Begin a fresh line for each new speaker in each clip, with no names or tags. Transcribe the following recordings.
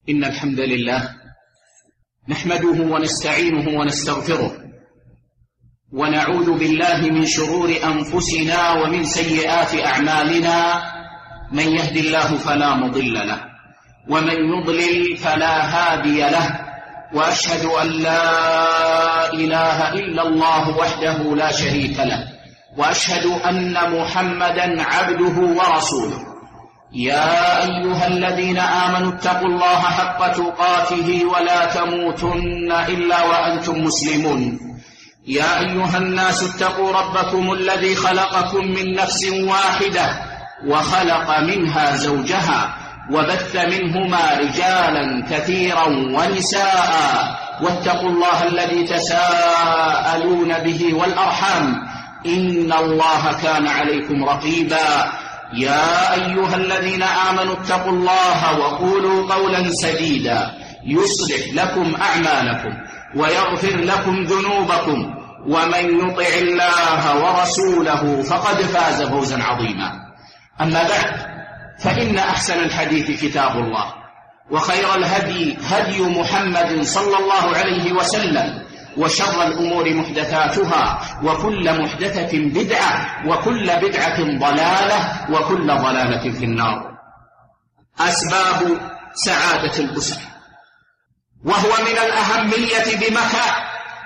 إن الحمد لله نحمده ونستعينه ونستغفره ونعوذ بالله من شرور أنفسنا ومن سيئات أعمالنا. من يهد الله فلا مضل له ومن يضلل فلا هادي له، وأشهد أن لا إله إلا الله وحده لا شريك له، وأشهد أن محمدا عبده ورسوله. يا أيها الذين آمنوا اتقوا الله حق تقاته ولا تموتن إلا وأنتم مسلمون. يا أيها الناس اتقوا ربكم الذي خلقكم من نفس واحدة وخلق منها زوجها وبث منهما رجالا كثيرا ونساء، واتقوا الله الذي تساءلون به والأرحام إن الله كان عليكم رقيبا. يا أيها الذين آمنوا اتقوا الله وقولوا قولا سديدا يصلح لكم أعمالكم ويغفر لكم ذنوبكم، ومن يطع الله ورسوله فقد فاز فوزا عظيما. أما بعد، فإن أحسن الحديث كتاب الله، وخير الهدي هدي محمد صلى الله عليه وسلم، وشر الأمور محدثاتها، وكل محدثة بدعة، وكل بدعة ضلالة، وكل ضلالة في النار. أسباب سعادة الأسرة، وهو من الأهمية بمكان،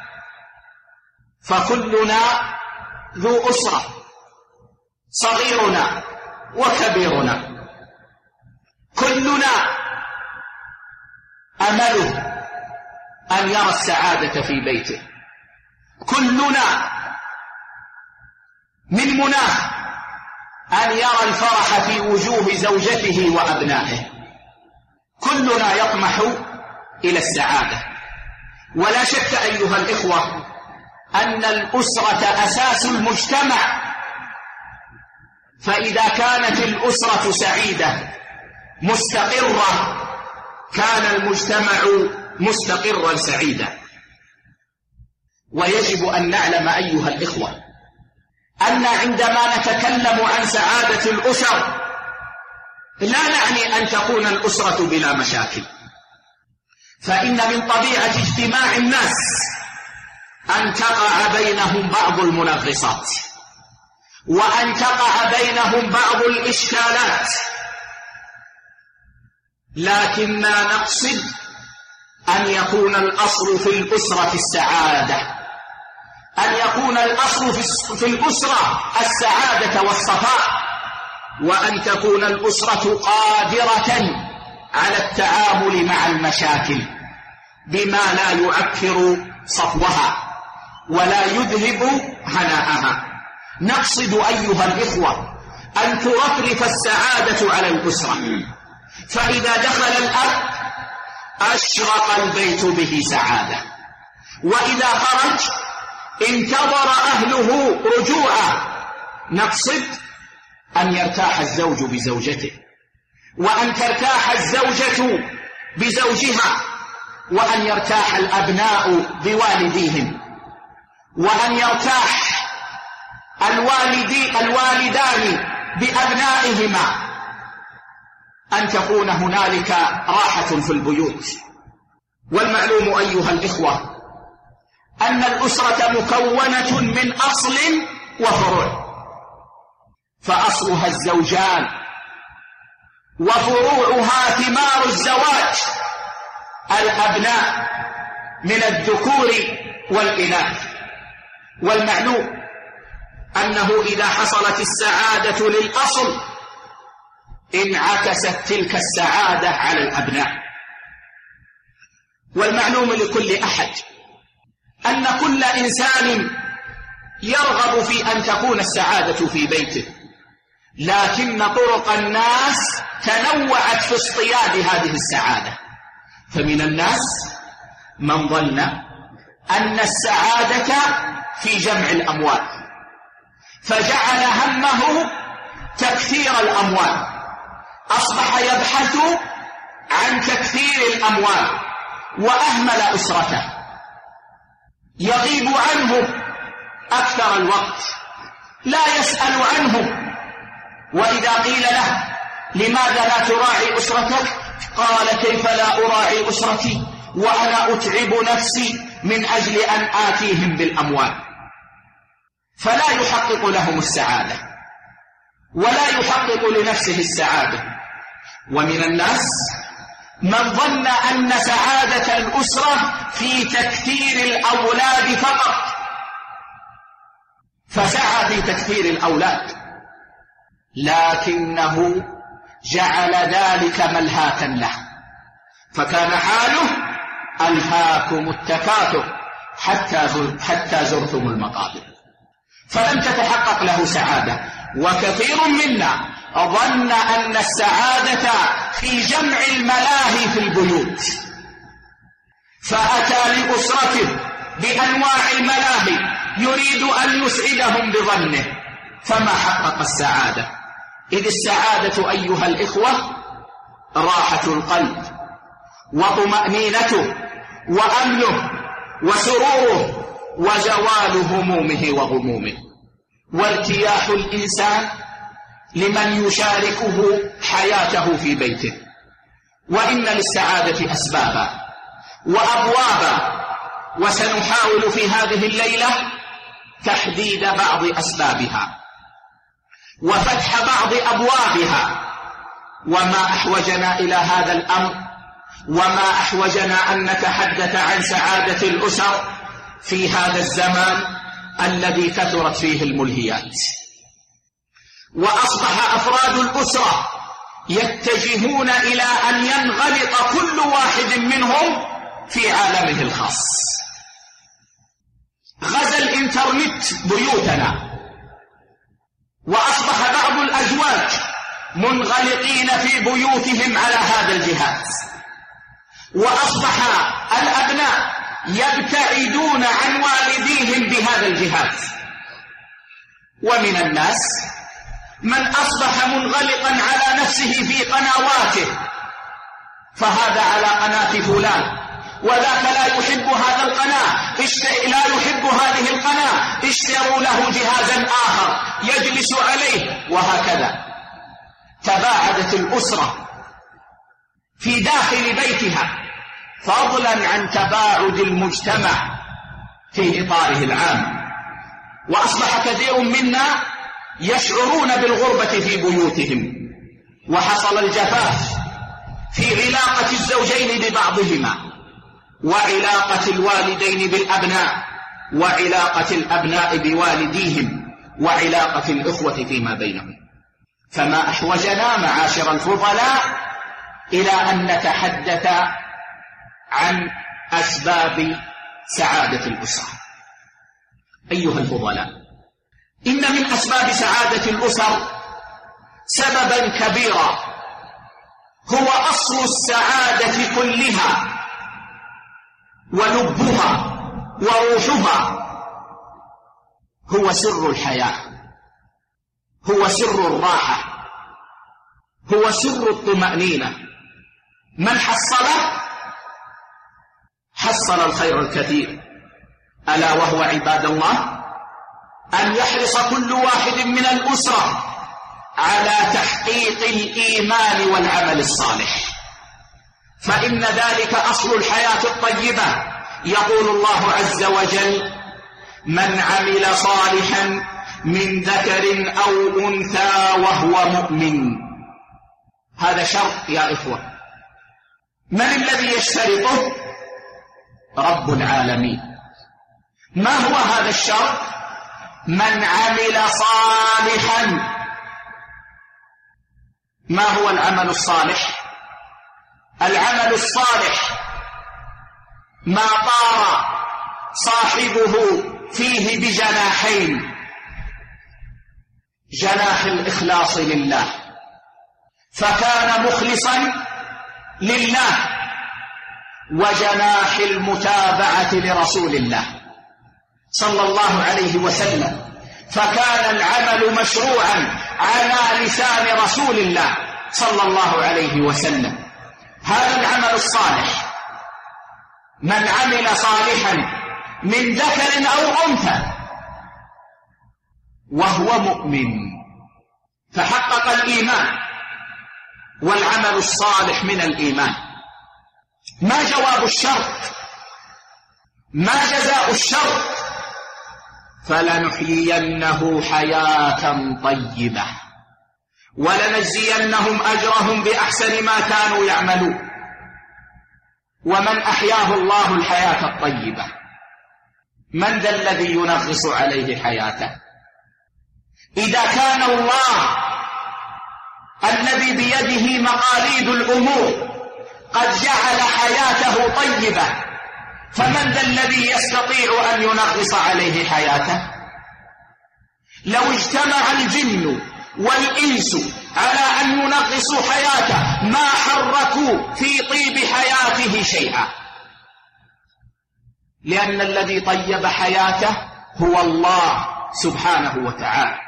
فكلنا ذو أسرة، صغيرنا وكبيرنا، كلنا أمله أن يرى السعادة في بيته، كلنا من مناه أن يرى الفرح في وجوه زوجته وأبنائه، كلنا يطمح إلى السعادة. ولا شك أيها الإخوة أن الأسرة أساس المجتمع، فإذا كانت الأسرة سعيدة مستقرة كان المجتمع مستقرا سعيدا. ويجب أن نعلم أيها الإخوة أن عندما نتكلم عن سعادة الأسر لا نعني أن تكون الأسرة بلا مشاكل، فإن من طبيعة اجتماع الناس أن تقع بينهم بعض المنغصات، وأن تقع بينهم بعض الإشكالات، لكننا نقصد أن يكون الأصل في الأسرة السعادة، أن يكون الأصل في الأسرة السعادة والصفاء، وأن تكون الأسرة قادرة على التعامل مع المشاكل بما لا يعكر صفوها ولا يذهب هناءها. نقصد أيها الإخوة أن ترفرف السعادة على الأسرة، فإذا دخل الأب أشرق البيت به سعادة، وإذا خرج انتظر أهله رجوعه. نقصد أن يرتاح الزوج بزوجته، وأن ترتاح الزوجة بزوجها، وأن يرتاح الأبناء بوالديهم، وأن يرتاح الوالدان بأبنائهما، أن تكون هنالك راحة في البيوت. والمعلوم أيها الإخوة أن الأسرة مكونة من أصل وفروع، فأصلها الزوجان، وفروعها ثمار الزواج، الأبناء من الذكور والإناث. والمعلوم أنه إذا حصلت السعادة للأصل انعكست تلك السعادة على الأبناء. والمعلوم لكل أحد أن كل إنسان يرغب في أن تكون السعادة في بيته، لكن طرق الناس تنوعت في اصطياد هذه السعادة. فمن الناس من ظن أن السعادة في جمع الأموال، فجعل همه تكثير الأموال، أصبح يبحث عن تكثير الأموال، وأهمل أسرته، يغيب عنه أكثر الوقت، لا يسأل عنه. وإذا قيل له لماذا لا تراعي أسرتك؟ قال كيف لا أراعي أسرتي وأنا أتعب نفسي من أجل أن آتيهم بالأموال؟ فلا يحقق لهم السعادة ولا يحقق لنفسه السعادة. ومن الناس من ظن أن سعادة الأسرة في تكثير الأولاد فقط، فسعى في تكثير الأولاد، لكنه جعل ذلك ملهاة له، فكان حاله ألهاكم التكاثر حتى زرتم المقابر، فلم تتحقق له سعادة. وكثير منا ظن أن السعادة في جمع الملاهي في البيوت، فأتى لأسرته بأنواع الملاهي يريد أن يسعدهم بظنه، فما حقق السعادة. إذ السعادة أيها الإخوة راحة القلب وطمأنينته وأمنه وسروره وزوال همومه وغمومه، وارتياح الإنسان لمن يشاركه حياته في بيته. وإن للسعادة أسبابا وأبوابا، وسنحاول في هذه الليلة تحديد بعض أسبابها وفتح بعض أبوابها. وما أحوجنا إلى هذا الأمر وما أحوجنا أن نتحدث عن سعادة الأسر في هذا الزمان الذي كثرت فيه الملهيات، وأصبح أفراد الأسرة يتجهون إلى أن ينغلق كل واحد منهم في عالمه الخاص. غزا الإنترنت بيوتنا، وأصبح بعض الأزواج منغلقين في بيوتهم على هذا الجهاز، وأصبح الأبناء يبتعدون عن والديهم بهذا الجهاز. ومن الناس من أصبح منغلقا على نفسه في قنواته، فهذا على قناة فلان وذاك لا يحب هذا القناة، لا يحب هذه القناة، اشتروا له جهازا آخر يجلس عليه، وهكذا تباعدت الأسرة في داخل بيتها، فضلا عن تباعد المجتمع في إطاره العام. وأصبح كثير منا يشعرون بالغربة في بيوتهم، وحصل الجفاف في علاقة الزوجين ببعضهما، وعلاقة الوالدين بالأبناء، وعلاقة الأبناء بوالديهم، وعلاقة الإخوة فيما بينهم. فما أحوجنا معاشر الفضلاء إلى أن نتحدث عن أسباب سعادة الأسرة. أيها الفضلاء، إن من أسباب سعادة الأسر سببا كبيرا هو أصل السعادة كلها ولبها وروحها، هو سر الحياة، هو سر الراحة، هو سر الطمأنينة. من حصله حصل الخير الكثير، ألا وهو عباد الله أن يحرص كل واحد من الأسرة على تحقيق الإيمان والعمل الصالح، فإن ذلك أصل الحياة الطيبة. يقول الله عز وجل: من عمل صالحا من ذكر أو أنثى وهو مؤمن. هذا شرط يا إخوة، من الذي يشترطه؟ رب العالمين. ما هو هذا الشرط؟ من عمل صالحا. ما هو العمل الصالح؟ العمل الصالح ما طار صاحبه فيه بجناحين: جناح الإخلاص لله، فكان مخلصا لله، وجناح المتابعة لرسول الله صلى الله عليه وسلم، فكان العمل مشروعا على لسان رسول الله صلى الله عليه وسلم. هذا العمل الصالح، من عمل صالحا من ذكر أو أنثى وهو مؤمن، فحقق الإيمان والعمل الصالح من الإيمان. ما جواب الشرط؟ ما جزاء الشرط؟ فلنحيينه حياة طيبة ولنجزينهم أجرهم بأحسن ما كانوا يعملون. ومن أحياه الله الحياة الطيبة، من ذا الذي ينغص عليه حياته؟ إذا كان الله الذي بيده مقاليد الأمور قد جعل حياته طيبة، فمن ذا الذي يستطيع أن ينغص عليه حياته؟ لو اجتمع الجن والإنس على أن ينغصوا حياته ما حركوا في طيب حياته شيئا، لأن الذي طيب حياته هو الله سبحانه وتعالى،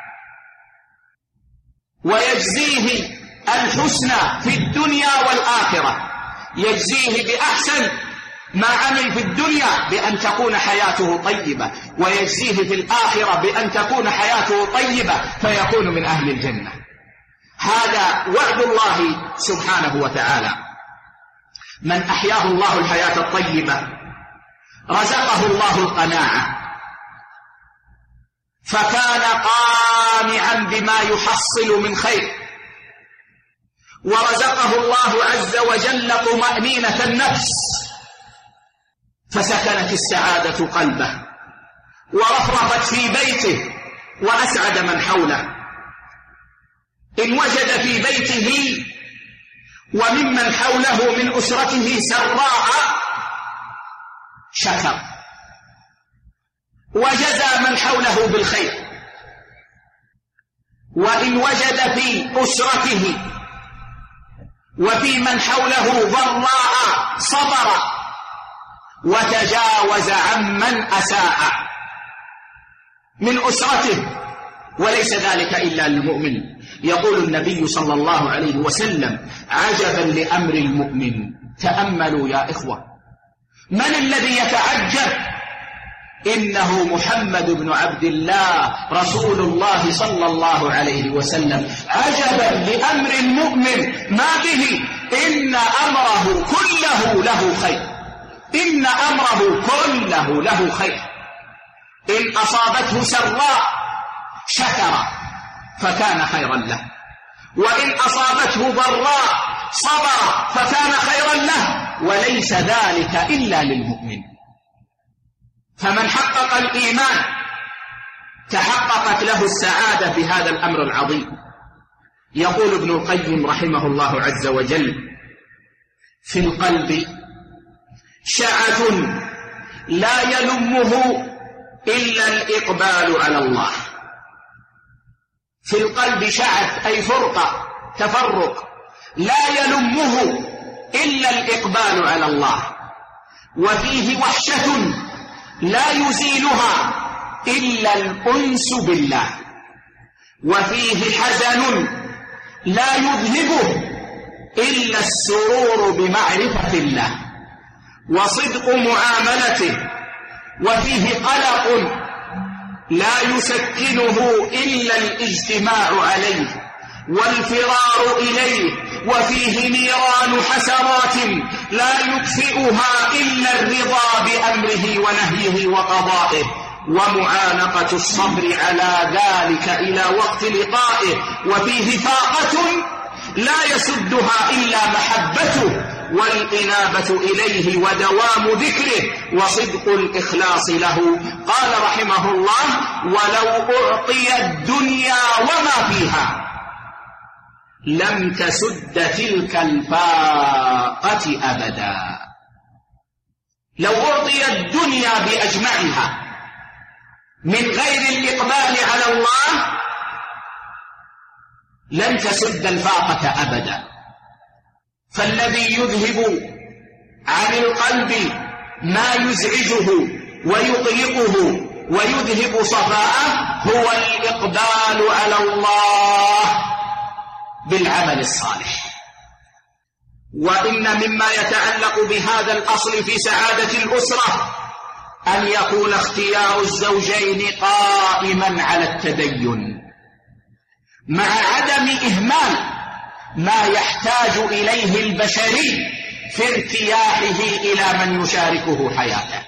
ويجزيه الحسنى في الدنيا والآخرة، يجزيه بأحسن ما عمل في الدنيا بأن تكون حياته طيبة، ويجزيه في الآخرة بأن تكون حياته طيبة فيكون من أهل الجنة. هذا وعد الله سبحانه وتعالى. من أحياه الله الحياة الطيبة رزقه الله القناعة، فكان قانعا بما يحصل من خير، ورزقه الله عز وجل طمأنينة النفس، فسكنت السعادة قلبه ورفرفت في بيته وأسعد من حوله. إن وجد في بيته وممن حوله من أسرته سراء شكر وجزى من حوله بالخير، وإن وجد في أسرته وفي من حوله ضراء صبر وتجاوز عمن أساء من أسرته، وليس ذلك إلا للمؤمن. يقول النبي صلى الله عليه وسلم: عجبا لأمر المؤمن. تأملوا يا إخوة، من الذي يتعجب؟ إنه محمد بن عبد الله رسول الله صلى الله عليه وسلم. عجبا لأمر المؤمن، ما به؟ إن أمره كله له خير، إن أمره كله له خير. إن أصابته سراء شكر فكان خيرا له، وإن أصابته ضراء صبر فكان خيرا له، وليس ذلك إلا للمؤمن. فمن حقق الإيمان تحققت له السعادة في هذا الأمر العظيم. يقول ابن القيم رحمه الله عز وجل: في القلب شعث لا يلمه إلا الإقبال على الله. في القلب شعث أي فرقة، تفرق، لا يلمه إلا الإقبال على الله، وفيه وحشة لا يزيلها إلا الأنس بالله، وفيه حزن لا يذهبه إلا السرور بمعرفة الله، وصدق معاملته، وفيه قلق لا يسكنه إلا الاجتماع عليه والفرار إليه، وفيه نيران حسرات لا يطفئها إلا الرضا بأمره ونهيه وقضائه، ومعانقة الصبر على ذلك إلى وقت لقائه، وفيه فاقة لا يسدها إلا محبته والإنابة إليه ودوام ذكره وصدق الإخلاص له. قال رحمه الله: ولو أعطي الدنيا وما فيها لم تسد تلك الفاقة أبدا. لو أعطي الدنيا بأجمعها من غير الإقبال على الله لن تسد الفاقة أبدا. فالذي يذهب عن القلب ما يزعجه ويقلقه ويذهب صفاءه هو الإقبال على الله بالعمل الصالح. وإن مما يتعلق بهذا الأصل في سعادة الأسرة أن يكون اختيار الزوجين قائما على التدين، مع عدم إهمال ما يحتاج إليه البشري في ارتياحه إلى من يشاركه حياته.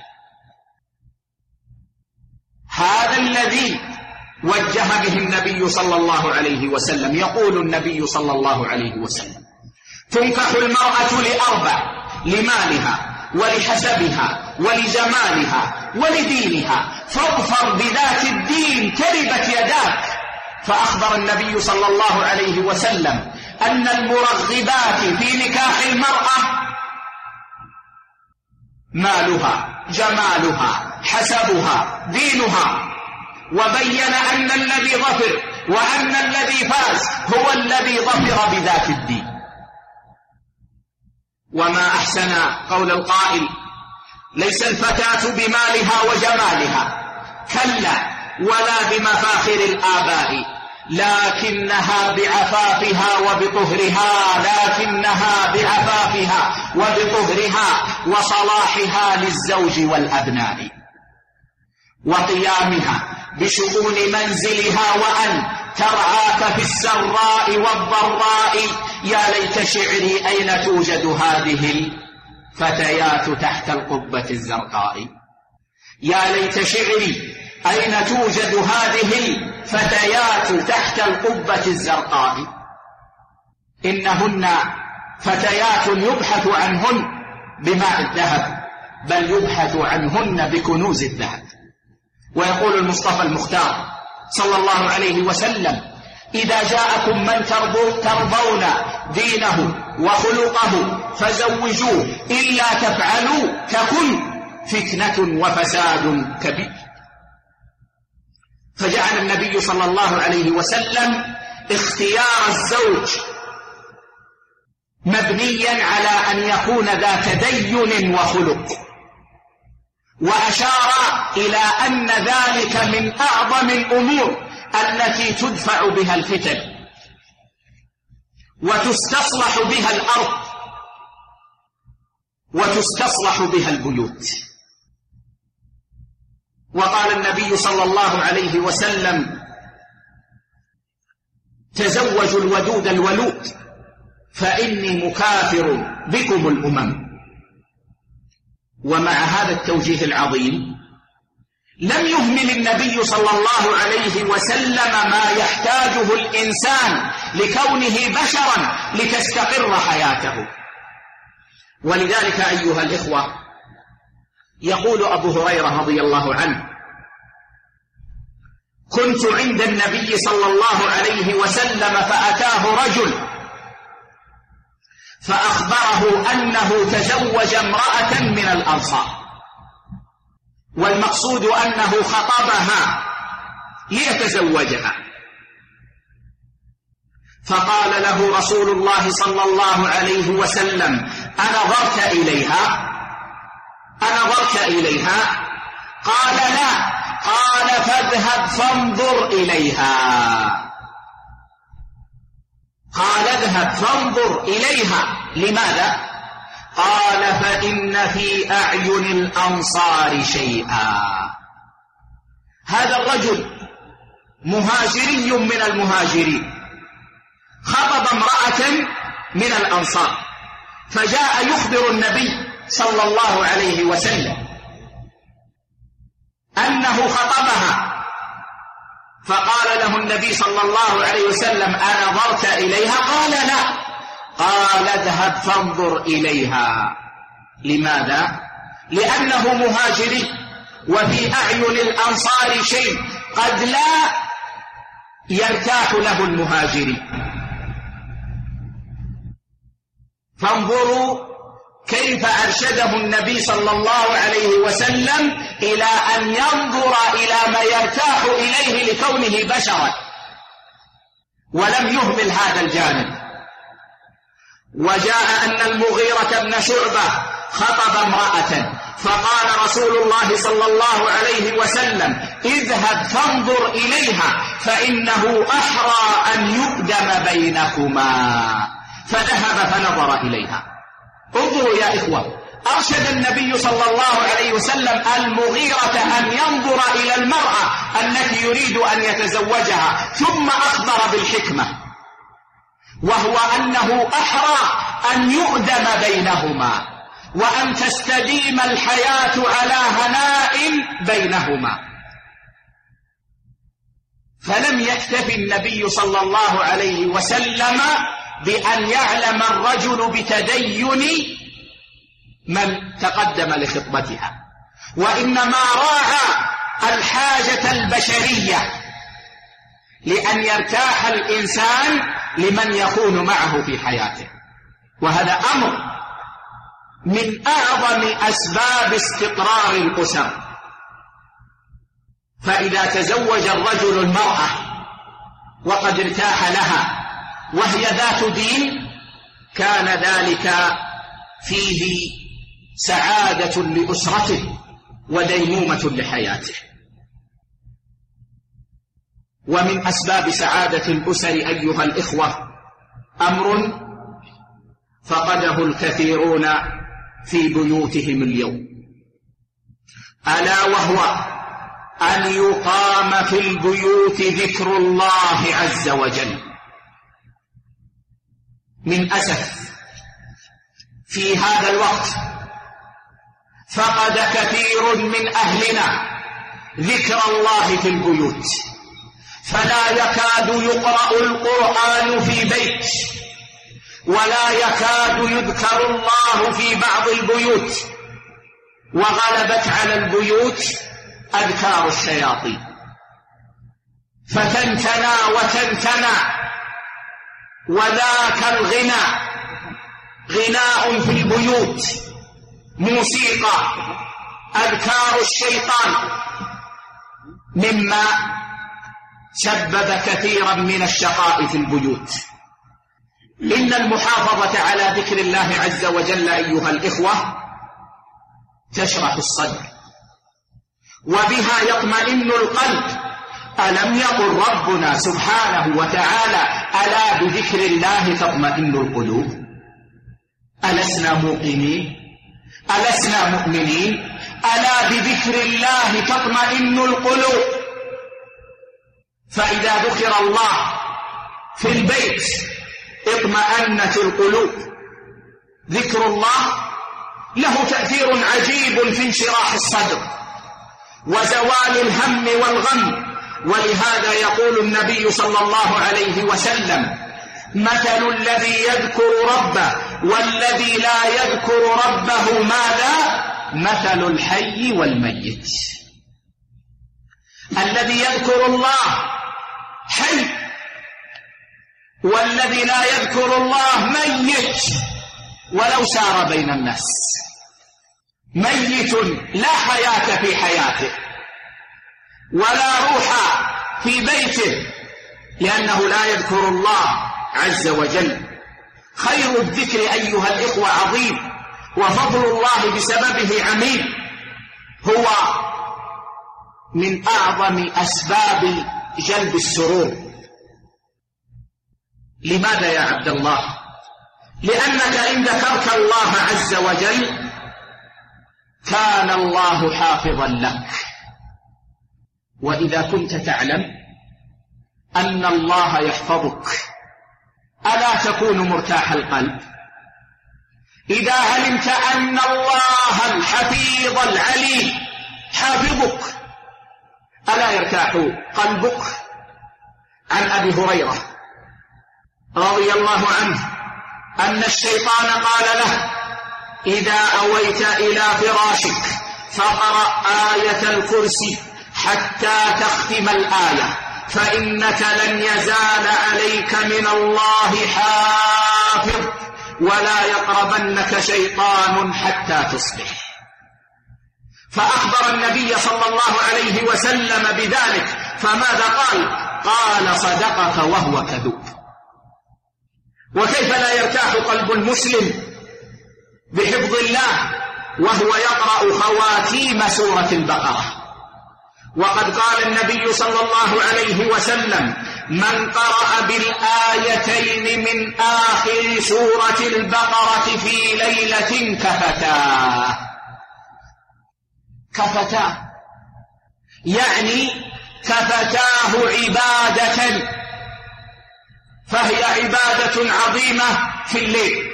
هذا الذي وجه به النبي صلى الله عليه وسلم. يقول النبي صلى الله عليه وسلم: تنكح المرأة لأربع: لمالها ولحسبها ولجمالها ولدينها، فاظفر بذات الدين تربت يداك. فأخبر النبي صلى الله عليه وسلم أن المرغبات في نكاح المرأة مالها، جمالها، حسبها، دينها، وبين أن الذي ظفر وأن الذي فاز هو الذي ظفر بذات الدين. وما أحسن قول القائل: ليس الفتاة بمالها وجمالها، كلا، ولا بمفاخر الآباء، لكنها بعفافها وبطهرها وصلاحها للزوج والأبناء، وقيامها بشؤون منزلها، وأن ترعاك في السراء والضراء. يا ليت شعري أين توجد هذه الفتيات تحت القبة الزرقاء. يا ليت شعري أين توجد هذه الفتيات تحت القبة الزرقاء. إنهن فتيات يبحث عنهن بماء الذهب، بل يبحث عنهن بكنوز الذهب. ويقول المصطفى المختار صلى الله عليه وسلم: إذا جاءكم من ترضون دينه وخلقه فزوجوه، إلا تفعلوا تكن فتنة وفساد كبير. فجعل النبي صلى الله عليه وسلم اختيار الزوج مبنيا على أن يكون ذا تدين وخلق، وأشار إلى أن ذلك من أعظم الأمور التي تدفع بها الفتن وتستصلح بها الأرض وتستصلح بها البيوت. وقال النبي صلى الله عليه وسلم: تزوجوا الودود الولود فإني مكافر بكم الأمم. ومع هذا التوجيه العظيم لم يهمل النبي صلى الله عليه وسلم ما يحتاجه الإنسان لكونه بشرا لتستقر حياته. ولذلك أيها الإخوة، يقول أبو هريرة رضي الله عنه: كنت عند النبي صلى الله عليه وسلم فأتاه رجل فأخبره أنه تزوج امرأة من الأنصار، والمقصود أنه خطبها ليتزوجها. فقال له رسول الله صلى الله عليه وسلم: أنظرت إليها؟ قال: لا. قال: فاذهب فانظر إليها. لماذا؟ قال: فإن في أعين الأنصار شيئا. هذا الرجل مهاجري من المهاجرين، خطب امرأة من الأنصار، فجاء يخبر النبي صلى الله عليه وسلم أنه خطبها. فقال له النبي صلى الله عليه وسلم: أنظرت إليها؟ قال: لا. قال: اذهب فانظر إليها. لماذا؟ لأنه مهاجري، وفي أعين الأنصار شيء قد لا يرتاح له المهاجري. فانظروا كيف أرشده النبي صلى الله عليه وسلم إلى أن ينظر إلى ما يرتاح إليه لكونه بشرا، ولم يهمل هذا الجانب. وجاء أن المغيرة بن شعبة خطب امرأة، فقال رسول الله صلى الله عليه وسلم: اذهب فانظر إليها فإنه أحرى أن يقدم بينكما. فذهب فنظر إليها. انظروا يا إخوة، أرشد النبي صلى الله عليه وسلم المغيرة أن ينظر إلى المرأة التي يريد أن يتزوجها، ثم أخبر بالحكمة. وهو أنه أحرى أن يؤدم بينهما وأن تستديم الحياة على هناء بينهما. فلم يكتف النبي صلى الله عليه وسلم بأن يعلم الرجل بتدين من تقدم لخطبتها، وإنما راعى الحاجة البشرية لأن يرتاح الإنسان لمن يكون معه في حياته، وهذا أمر من أعظم أسباب استقرار الأسر. فإذا تزوج الرجل المرأة وقد ارتاح لها وهي ذات دين كان ذلك فيه سعادة لأسرته وديمومة لحياته. ومن أسباب سعادة الأسر أيها الإخوة أمر فقده الكثيرون في بيوتهم اليوم، ألا وهو أن يقام في البيوت ذكر الله عز وجل. من أسف في هذا الوقت فقد كثير من أهلنا ذكر الله في البيوت، فلا يكاد يقرأ القرآن في بيت، ولا يكاد يذكر الله في بعض البيوت، وغلبت على البيوت أذكار الشياطين فتنتنى وتنتنى. وذاك الغناء غناء في البيوت، موسيقى، أذكار الشيطان، مما سبب كثيرا من الشقاء في البيوت. إن المحافظة على ذكر الله عز وجل أيها الإخوة تشرح الصدر وبها يطمئن القلب. ألم يقل ربنا سبحانه وتعالى ألا بذكر الله تطمئن القلوب؟ ألسنا موقنين؟ ألسنا مؤمنين؟ ألا بذكر الله تطمئن القلوب. فإذا ذكر الله في البيت اطمأنت القلوب. ذكر الله له تأثير عجيب في انشراح الصدر وزوال الهم والغم. ولهذا يقول النبي صلى الله عليه وسلم: مثل الذي يذكر ربه والذي لا يذكر ربه ماذا؟ مثل الحي والميت. الذي يذكر الله حي، والذي لا يذكر الله ميت ولو سار بين الناس. ميت لا حياة في حياته ولا روح في بيته لأنه لا يذكر الله عز وجل. خير الذكر أيها الإخوة عظيم، وفضل الله بسببه عميم. هو من أعظم أسباب جلب السرور. لماذا يا عبد الله؟ لأنك إن ذكرت الله عز وجل كان الله حافظا لك. وإذا كنت تعلم أن الله يحفظك ألا تكون مرتاح القلب؟ إذا علمت أن الله الحفيظ العليم حافظك ألا يرتاح قلبك؟ عن أبي هريرة رضي الله عنه أن الشيطان قال له: إذا أويت إلى فراشك فقرأ آية الكرسي حتى تختم الآية، فإنك لن يزال عليك من الله حافظ ولا يقربنك شيطان حتى تصبح. فأخبر النبي صلى الله عليه وسلم بذلك، فماذا قال؟ قال: صدقك وهو كذوب. وكيف لا يرتاح قلب المسلم بحفظ الله وهو يقرأ خواتيم سورة البقرة؟ وقد قال النبي صلى الله عليه وسلم: من قرأ بالآيتين من آخر سورة البقرة في ليلة كفتاه. كفتاه يعني كفتاه عبادة، فهي عبادة عظيمة في الليل،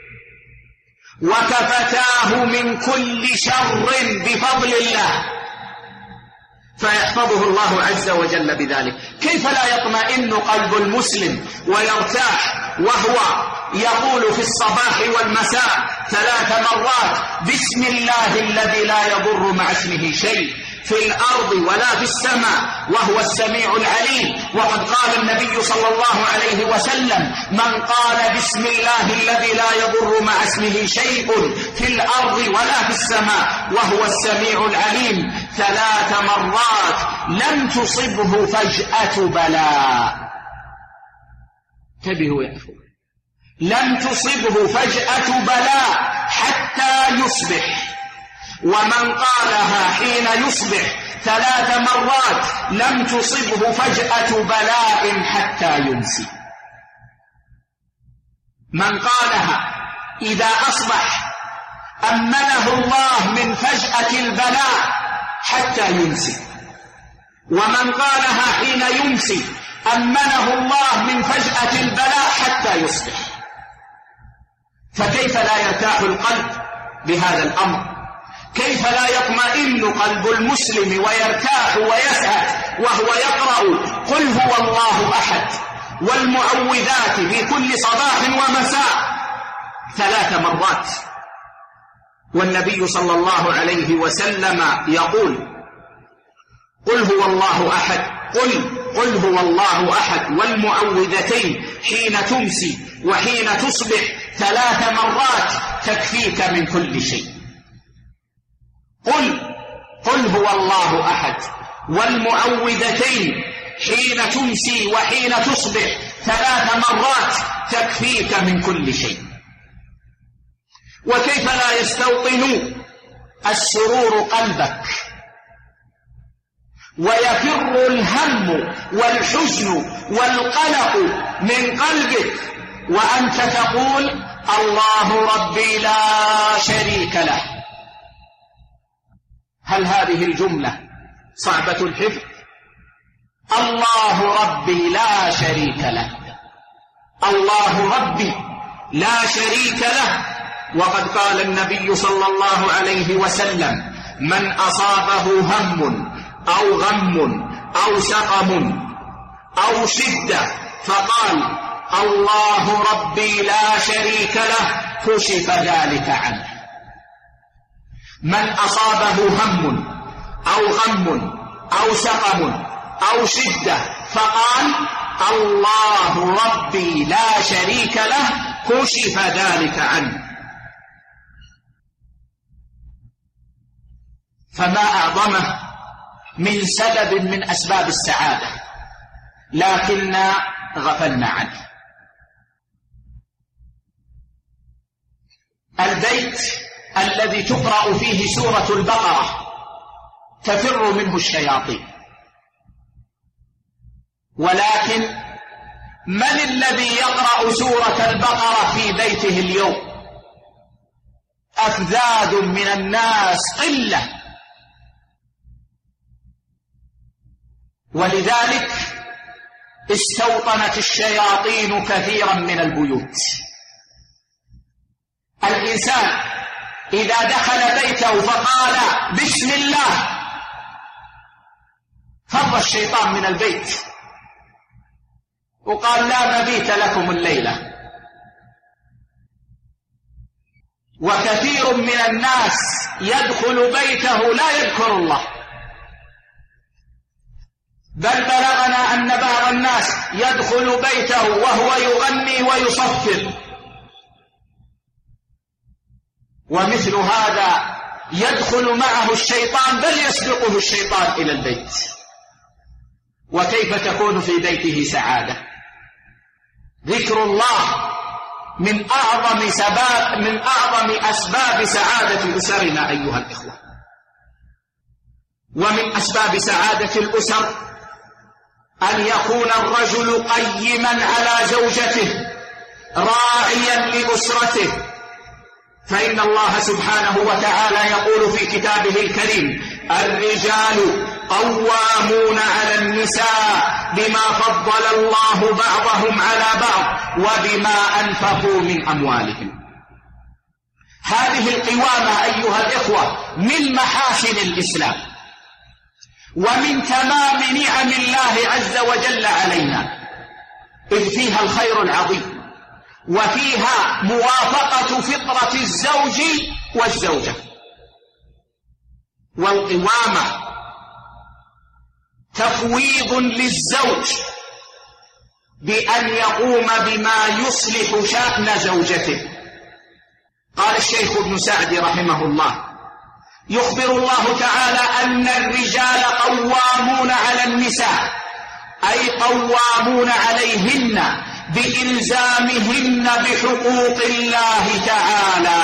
وكفتاه من كل شر بفضل الله، فيحفظه الله عز وجل بذلك. كيف لا يطمئن قلب المسلم ويرتاح وهو يقول في الصباح والمساء 3 مرات بسم الله الذي لا يضر مع اسمه شيء في الأرض ولا في السماء وهو السميع العليم. وقد قال النبي صلى الله عليه وسلم: من قال بسم الله الذي لا يضر مع اسمه شيء في الأرض ولا في السماء وهو السميع العليم 3 مرات لم تصبه فجأة بلاء. انتبهوا يا أخوة، لم تصبه فجأة بلاء حتى يصبح. ومن قالها حين يصبح 3 مرات لم تصبه فجأة بلاء حتى يمسي. من قالها إذا أصبح أمنه الله من فجأة البلاء حتى يمسي، ومن قالها حين يمسي أمنه الله من فجأة البلاء حتى يصبح. فكيف لا يرتاح القلب بهذا الأمر؟ كيف لا يطمئن قلب المسلم ويرتاح ويسعد وهو يقرأ قل هو الله أحد والمعوذات في كل صباح ومساء 3 مرات؟ والنبي صلى الله عليه وسلم يقول قل هو الله أحد، قل هو الله أحد والمعوذتين حين تمسي وحين تصبح 3 مرات تكفيك من كل شيء. قل هو الله أحد والمعوذتين حين تمسي وحين تصبح 3 مرات تكفيك من كل شيء. وكيف لا يستوطن السرور قلبك ويفر الهم والحزن والقلق من قلبك وأنت تقول الله ربي لا شريك له؟ هل هذه الجملة صعبة الحفظ؟ الله ربي لا شريك له، الله ربي لا شريك له. وقد قال النبي صلى الله عليه وسلم: من أصابه هم أو غم أو سقم أو شدة فقال الله ربي لا شريك له كشف ذلك عنه. من أصابه هم أو غم أو سقم أو شدة فقال الله ربي لا شريك له كشف ذلك عنه. فما أعظمه من سبب من أسباب السعادة لكننا غفلنا عنه. البيت الذي تقرأ فيه سورة البقرة تفر منه الشياطين، ولكن من الذي يقرأ سورة البقرة في بيته اليوم؟ أفذاذ من الناس، قلة. ولذلك استوطنت الشياطين كثيرا من البيوت. الإنسان إذا دخل بيته فقال بسم الله فر الشيطان من البيت وقال لا مبيت لكم الليلة. وكثير من الناس يدخل بيته لا يذكر الله، بل بلغنا أن بعض الناس يدخل بيته وهو يغني ويصفر، ومثل هذا يدخل معه الشيطان بل يسبقه الشيطان إلى البيت. وكيف تكون في بيته سعادة؟ ذكر الله من أعظم أسباب سعادة أسرنا أيها الإخوة. ومن أسباب سعادة الأسر أن يكون الرجل قيما على زوجته راعيا لأسرته، فإن الله سبحانه وتعالى يقول في كتابه الكريم: الرجال قوامون على النساء بما فضل الله بعضهم على بعض وبما أنفقوا من أموالهم. هذه القوامة أيها الإخوة من محاسن الإسلام ومن تمام نعم الله عز وجل علينا، إذ فيها الخير العظيم وفيها موافقة فطرة الزوج والزوجة. والقوامة تفويض للزوج بأن يقوم بما يصلح شأن زوجته. قال الشيخ ابن سعد رحمه الله: يخبر الله تعالى أن الرجال قوامون على النساء، أي قوامون عليهن بإلزامهن بحقوق الله تعالى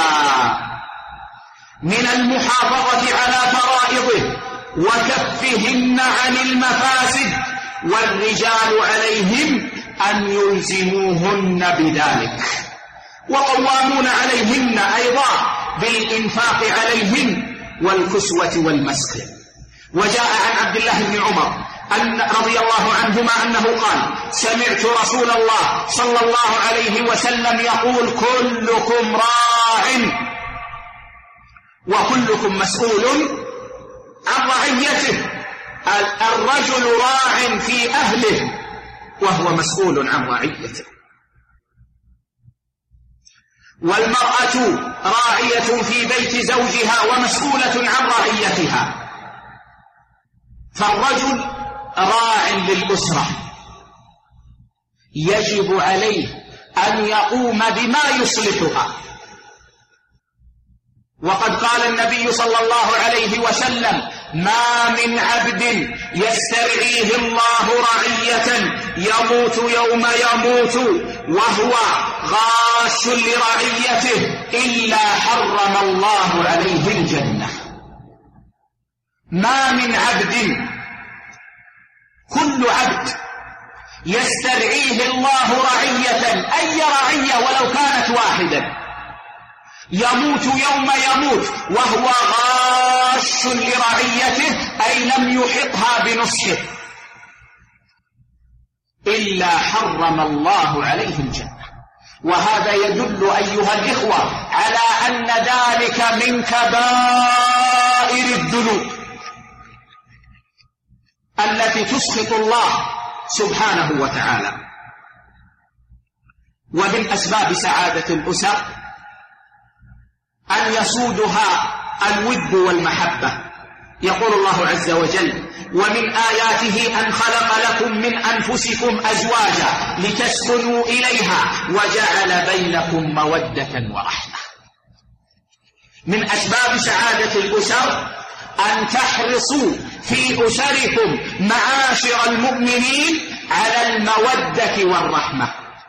من المحافظة على فرائضه وكفهن عن المفاسد، والرجال عليهم أن يلزموهن بذلك، وقوامون عليهن أيضا بالإنفاق عليهن والكسوة والمسك. وجاء عن عبد الله بن عمر رضي الله عنهما أنه قال: سمعت رسول الله صلى الله عليه وسلم يقول: كلكم راع وكلكم مسؤول عن رعيته. الرجل راع في أهله وهو مسؤول عن رعيته، والمرأة راعية في بيت زوجها ومسؤولة عن رعيتها. فالرجل راع للأسرة، يجب عليه أن يقوم بما يصلحها. وقد قال النبي صلى الله عليه وسلم: ما من عبد يسترعيه الله رعية يموت يوم يموت وهو غاش لرعيته إلا حرم الله عليه الجنة. ما من عبد، كل عبد يسترعيه الله رعية، أي رعية ولو كانت واحدة، يموت يوم يموت وهو غاش لرعيته، أي لم يحطها بنصحه، إلا حرم الله عليه الجنة. وهذا يدل أيها الإخوة على أن ذلك من كبائر الذنوب التي تسخط الله سبحانه وتعالى. ومن أسباب سعادة الأسر أن يسودها الود والمحبة. يقول الله عز وجل: ومن آياته أن خلق لكم من أنفسكم أزواجا لتسكنوا إليها وجعل بينكم مودة ورحمة. من أسباب سعادة الأسر أن تحرصوا في أسركم معاشر المؤمنين على المودة والرحمة.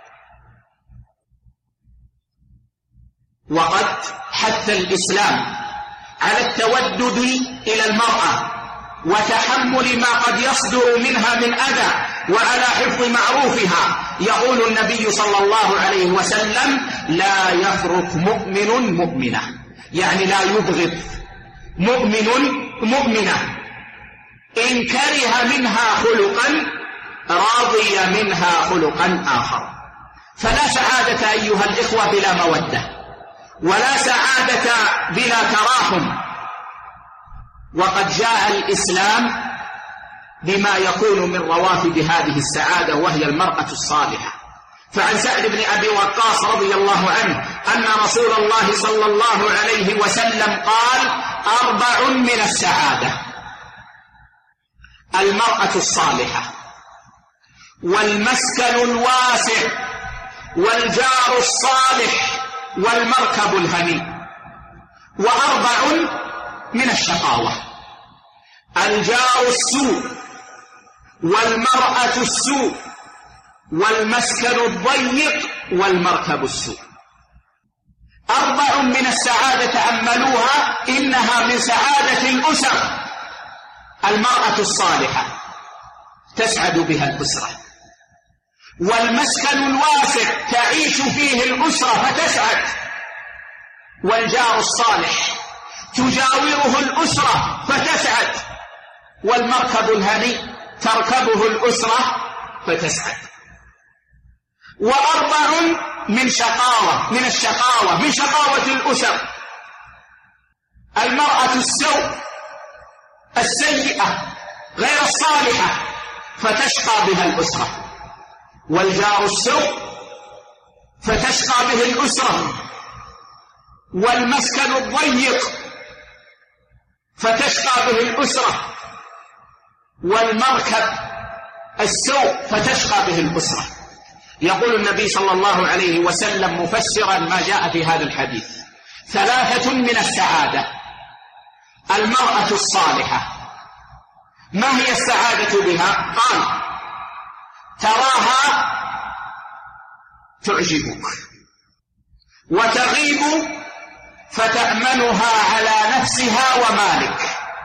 وقد حث الإسلام على التودد إلى المرأة وتحمل ما قد يصدر منها من أذى وعلى حفظ معروفها. يقول النبي صلى الله عليه وسلم: لا يفرق مؤمن مؤمنة، يعني لا يبغض مؤمن مؤمنة، إن كره منها خلقا رضي منها خلقا آخر. فلا سعادة أيها الإخوة بلا مودة، ولا سعادة بلا تراحم. وقد جاء الإسلام بما يكون من روافد هذه السعادة، وهي المرأة الصالحة. فعن سعد بن أبي وقاص رضي الله عنه أن رسول الله صلى الله عليه وسلم قال: 4 من السعادة: المرأة الصالحة، والمسكن الواسع، والجار الصالح، والمركب الهني. 4 من الشقاوة: الجار السوء، والمرأة السوء، والمسكن الضيق، والمركب السوء. 4 من السعادة تأملوها، إنها من سعادة الأسر. المرأة الصالحة تسعد بها الأسرة، والمسكن الواسع تعيش فيه الأسرة فتسعد، والجار الصالح تجاوره الأسرة فتسعد، والمركب الهني تركبه الأسرة فتسعد. وأربع من شقاوة الأسر: المرأة السوء السيئة غير الصالحة فتشقى بها الأسرة، والجار السوء فتشقى به الأسرة، والمسكن الضيق فتشقى به الأسرة، والمركب السوء فتشقى به الأسرة. يقول النبي صلى الله عليه وسلم مفسرا ما جاء في هذا الحديث: 3 من السعادة: المرأة الصالحة. ما هي السعادة بها؟ قال: تراها تعجبك وتغيب فتأمنها على نفسها ومالك.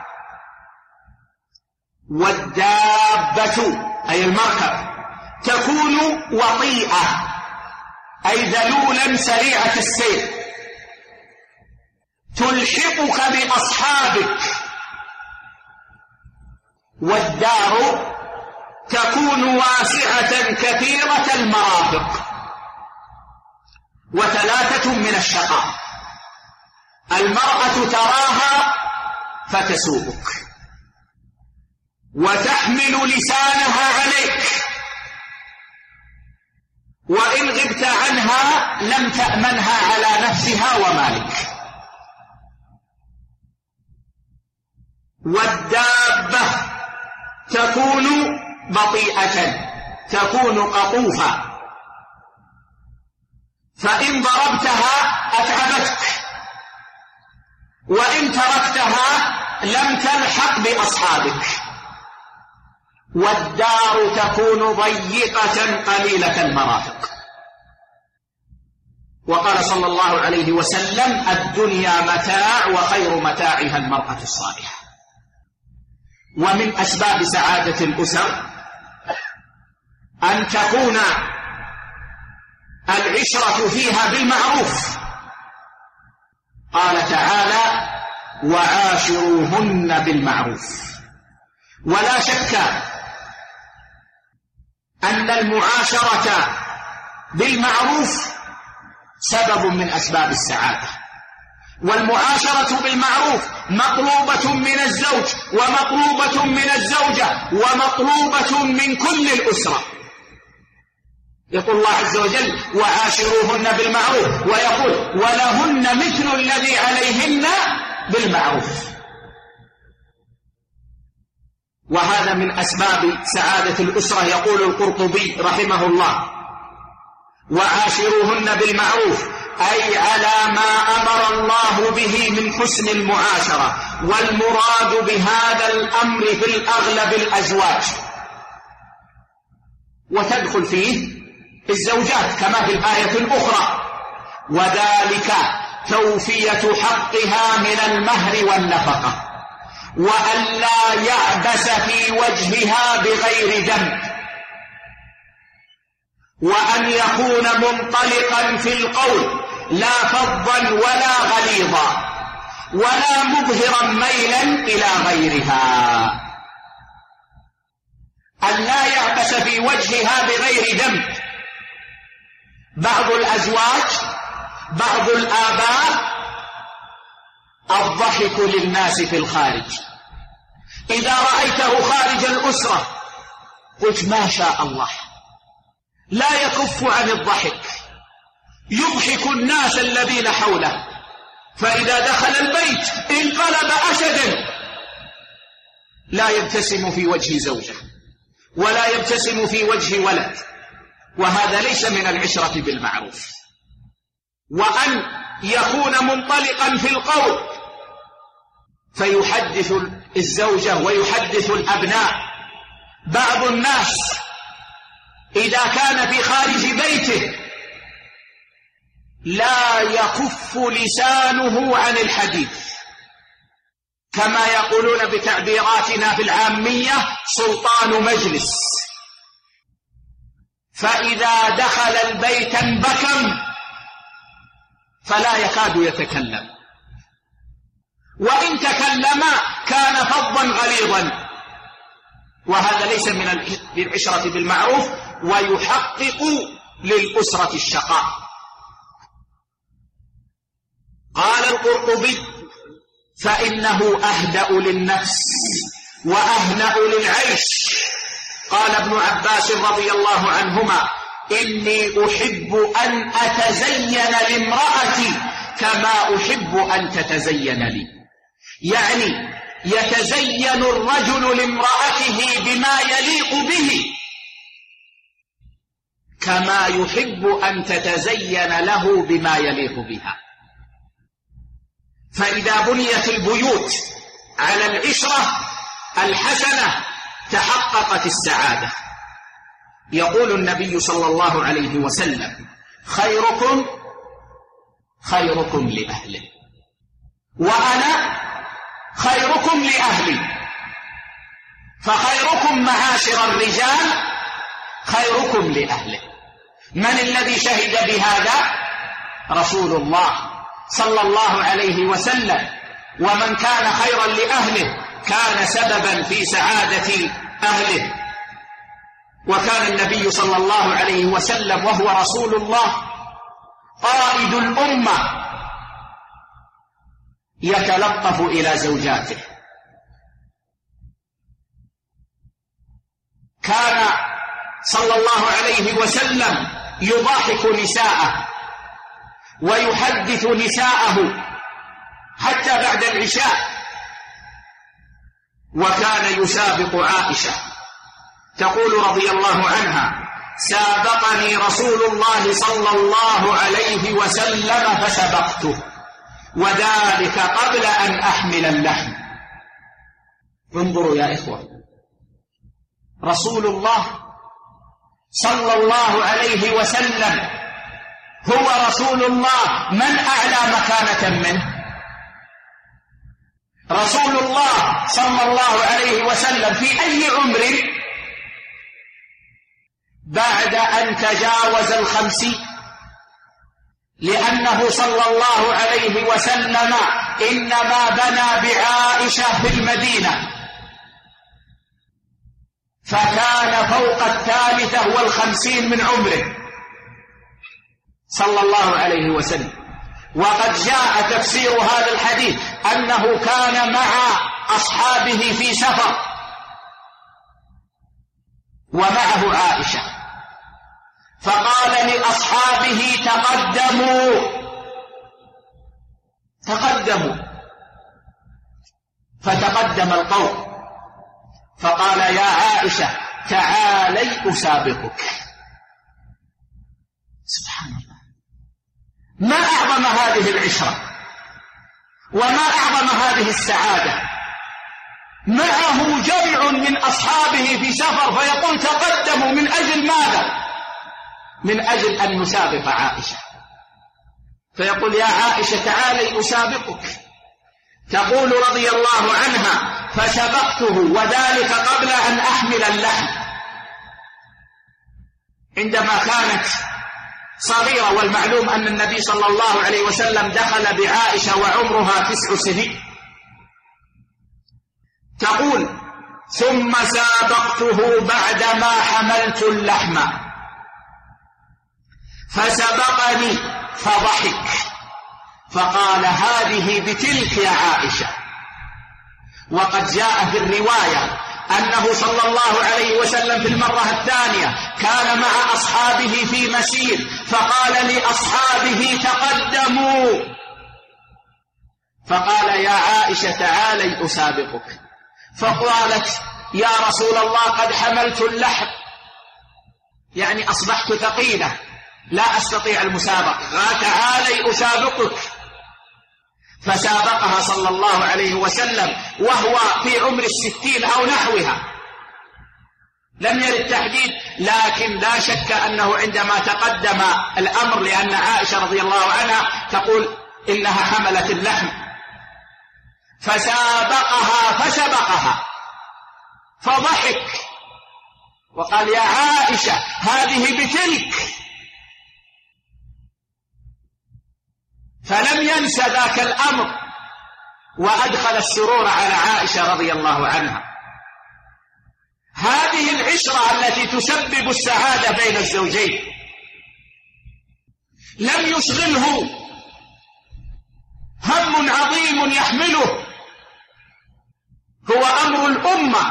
والدابة أي المركب تكون وطيئة أي ذلولا سريعة السير، تلحقك بأصحابك. والدار تكون واسعة كثيرة المرافق. 3 من الشقاء: المرأة تراها فتسوءك وتحمل لسانها عليك، وإن غبت عنها لم تأمنها على نفسها ومالك. والدابة تكون بطيئة، تكون قطوفة، فإن ضربتها أتعبتك، وإن تركتها لم تلحق بأصحابك. والدار تكون ضيقة قليلة المرافق. وقال صلى الله عليه وسلم: الدنيا متاع وخير متاعها المرأة الصالحة. ومن أسباب سعادة الأسر أن تكون العشرة فيها بالمعروف. قال تعالى: وعاشروهن بالمعروف. ولا شك أن المعاشرة بالمعروف سبب من أسباب السعادة. والمعاشرة بالمعروف مطلوبة من الزوج ومطلوبة من الزوجة ومطلوبة من كل الأسرة. يقول الله عز وجل: وعاشروهن بالمعروف، ويقول: ولهن مثل الذي عليهن بالمعروف. وهذا من أسباب سعادة الأسرة. يقول القرطبي رحمه الله: وعاشروهن بالمعروف أي على ما أمر الله به من حسن المعاشرة، والمراد بهذا الأمر في الأغلب الأزواج، وتدخل فيه الزوجات كما في الآية الأخرى: وذلك توفية حقها من المهر والنفقة، وألا يعبس في وجهها بغير ذنب، وأن يكون منطلقا في القول لا فظا ولا غليظا ولا مظهرا ميلا إلى غيرها. أن لا يعبس في وجهها بغير ذنب. بعض الأزواج، بعض الآباء، الضحك للناس في الخارج. إذا رأيته خارج الأسرة قلت ما شاء الله، لا يكف عن الضحك، يضحك الناس الذين حوله، فإذا دخل البيت انقلب أسدا، لا يبتسم في وجه زوجه ولا يبتسم في وجه ولد. وهذا ليس من العشرة بالمعروف. وأن يكون منطلقا في القول فيحدث الزوجة ويحدث الأبناء. بعض الناس إذا كان في خارج بيته لا يكف لسانه عن الحديث، كما يقولون بتعبيراتنا في العامية: سلطان مجلس. فإذا دخل البيت انبكم فلا يكاد يتكلم، وإن تكلم كان فظا غليظا وهذا ليس من العشرة بالمعروف، ويحقق للأسرة الشقاء. قال القرطبي: فإنه أهدأ للنفس وأهنأ للعيش. قال ابن عباس رضي الله عنهما: إني أحب أن أتزين لامرأتي كما أحب أن تتزين لي. يعني يتزين الرجل لامرأته بما يليق به كما يحب أن تتزين له بما يليق بها. فإذا بنيت البيوت على العشرة الحسنة تحققت السعادة. يقول النبي صلى الله عليه وسلم: خيركم خيركم لأهله، وأنا خيركم لأهلي. فخيركم معاشر الرجال خيركم لأهله. من الذي شهد بهذا؟ رسول الله صلى الله عليه وسلم. ومن كان خيرا لأهله كان سببا في سعادة أهله. وكان النبي صلى الله عليه وسلم وهو رسول الله قائد الأمة يتلطف إلى زوجاته. كان صلى الله عليه وسلم يضاحك نساءه ويحدث نساءه حتى بعد العشاء. وكان يسابق عائشة، تقول رضي الله عنها: سابقني رسول الله صلى الله عليه وسلم فسبقته، وذلك قبل أن أحمل اللحم. انظروا يا إخوة، رسول الله صلى الله عليه وسلم هو رسول الله، من أعلى مكانة منه؟ رسول الله صلى الله عليه وسلم في أي عمر؟ بعد أن تجاوز 50، لأنه صلى الله عليه وسلم إنما بنى بعائشة في المدينة، فكان فوق 53 من عمره صلى الله عليه وسلم. وقد جاء تفسير هذا الحديث أنه كان مع أصحابه في سفر ومعه عائشة، فقال لأصحابه: تقدموا. فتقدم القوم، فقال: يا عائشة تعالي أسابقك. سبحان الله، ما أعظم هذه العشرة وما أعظم هذه السعادة. معه جمع من أصحابه في سفر، فيقول: تقدموا. من أجل ماذا؟ من أجل أن نسابق عائشة. فيقول: يا عائشة تعالي أسابقك. تقول رضي الله عنها: فسبقته وذلك قبل أن أحمل اللحم. عندما كانت صغيرة، والمعلوم أن النبي صلى الله عليه وسلم دخل بعائشة وعمرها 9 سنين. تقول: ثم سابقته بعدما حملت اللحم فسبقني فضحك فقال: هذه بتلك يا عائشة. وقد جاء في الرواية أنه صلى الله عليه وسلم في المرة الثانية كان مع أصحابه في مسير، فقال لأصحابه: تقدموا. فقال: يا عائشة تعالي أسابقك. فقالت: يا رسول الله قد حملت اللحم، يعني أصبحت ثقيلة لا أستطيع المسابقة، تعالي أسابقك. فسابقها صلى الله عليه وسلم وهو في عمر 60 أو نحوها، لم يرد تحديد، لكن لا شك أنه عندما تقدم الأمر، لأن عائشة رضي الله عنها تقول إنها حملت اللحم، فسبقها فضحك وقال: يا عائشة هذه بتلك. فلم ينسى ذاك الأمر، وأدخل السرور على عائشة رضي الله عنها. هذه العشرة التي تسبب السعادة بين الزوجين لم يشغله هم عظيم يحمله هو أمر الأمة